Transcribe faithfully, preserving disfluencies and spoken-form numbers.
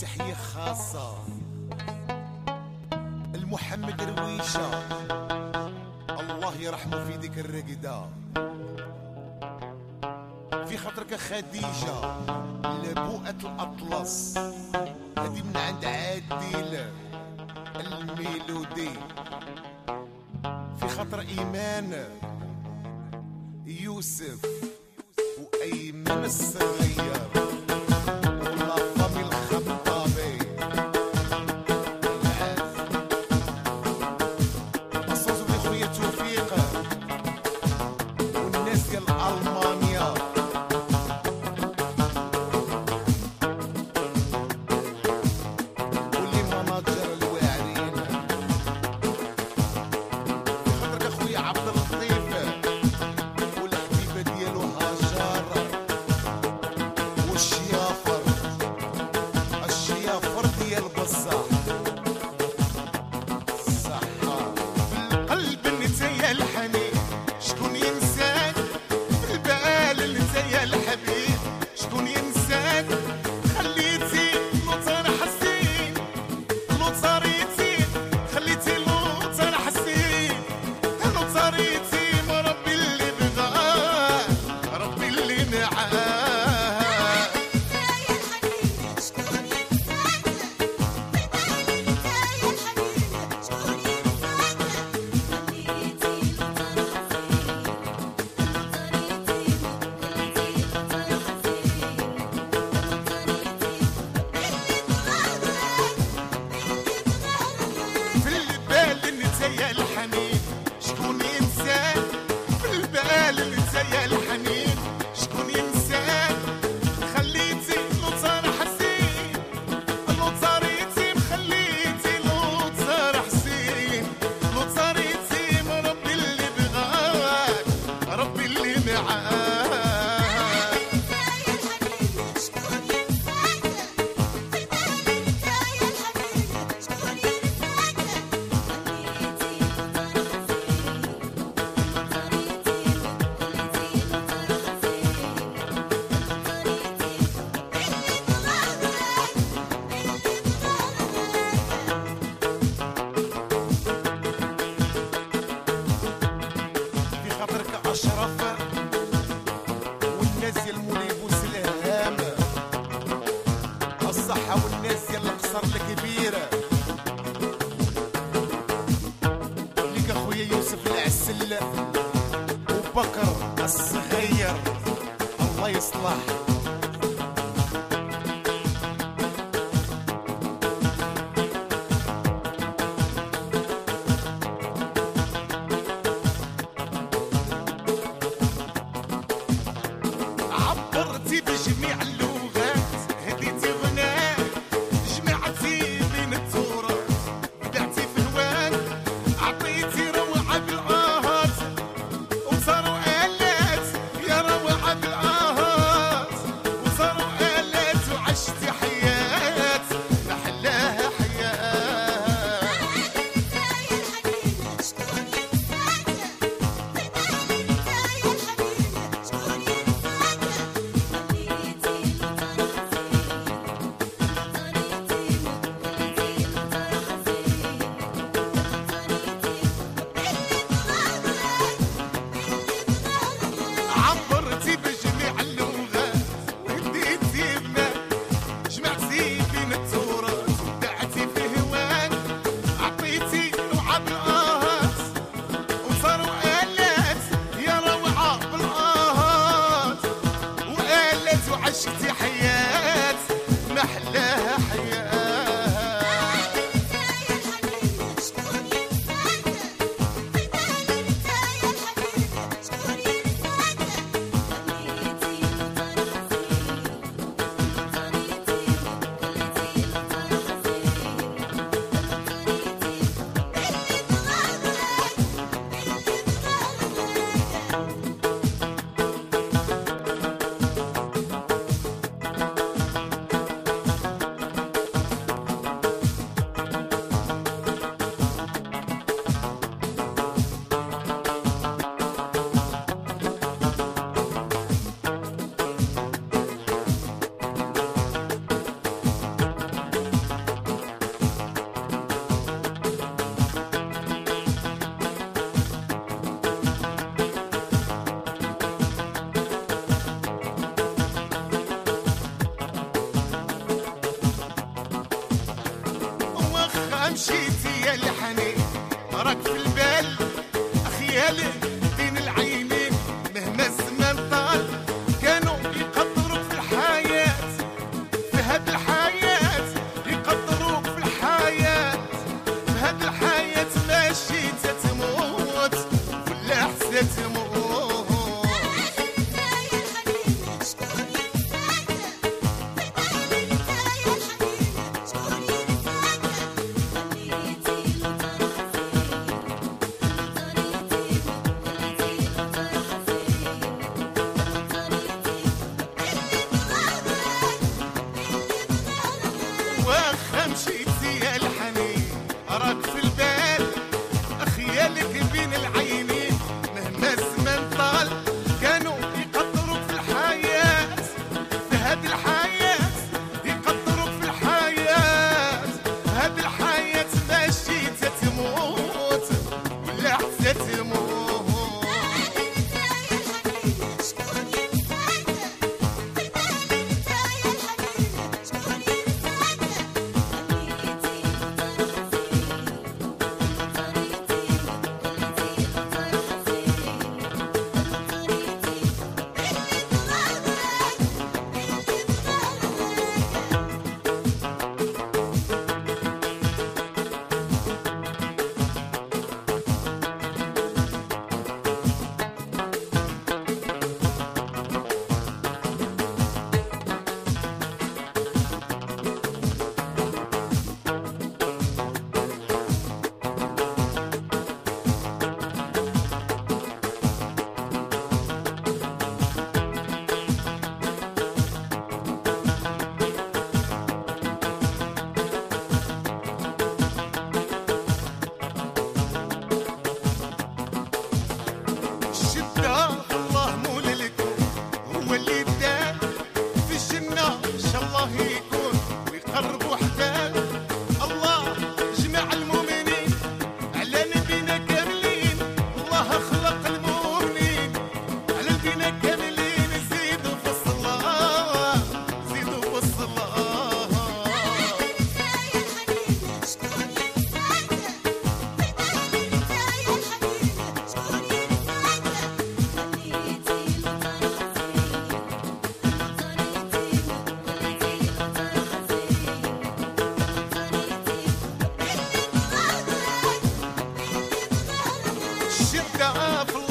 تحية خاصة المحمد رويشة، الله يرحمه في ديك الرقدة. في خاطرك خديجة لبوءة الأطلس، هدي من عند عادل الميلودي. في خاطر إيمان يوسف وأيمن الصغير ولا فامي الخطابي الصوص دي خويا توفيق والناس ديال ألمانيا. واللي مناجر الواعرين. في خاطرك أخويا عبد اللطيف والحبيبة ديالو هاجر والشيافر الشيافر ديال بصح صحة. في القلب نتايا الحنين شكون ينساك، في البال نتايا الحبيب شكون ينساك. خليتي لوطار حسين لوطاريتي، خليتي لوطار حسين لوطاريتي. ما ربي اللي بغاه ربي اللي معاه. في البال نتايا الحنين شكون ينساك، في البال نتايا الحنين شكون ينساك. خليتي لوطار حسين لوطاريتي، خليتي لوطار حسين لوطاريتي. ما ربي اللي بغاك ربي اللي معاك. في خاطرك أشرف والناس ديال مولاي بوسلهام الصحة، والناس ديال القصر الكبير ليك أخويا يوسف العسل وبكر الصغير الله يصلح. عبرتي بجميع اللغات، هديتي غناك، جمعتي بين التراث، بدعتي في هواك، عطيتي روعة بالآهات وصاروا آلات يا روعة بالآهات. مشيتي يا الحنين راك في البال خيالك بين العينين مهما الزمان طال كانوا يقدروك في الحياة في هاد الحياة يقدروك في الحياة في هاد الحياة ماشي تتموت ولا حتى تموت واخا مشيتي يا الحنين راك في البال خيالك بين العينين مهما الزمان طال كانوا يقدروك في الحياة في هاد الحياة يقدروك في الحياة في هاد الحياة ماشي تتموت ولا حتى تموت الشدة في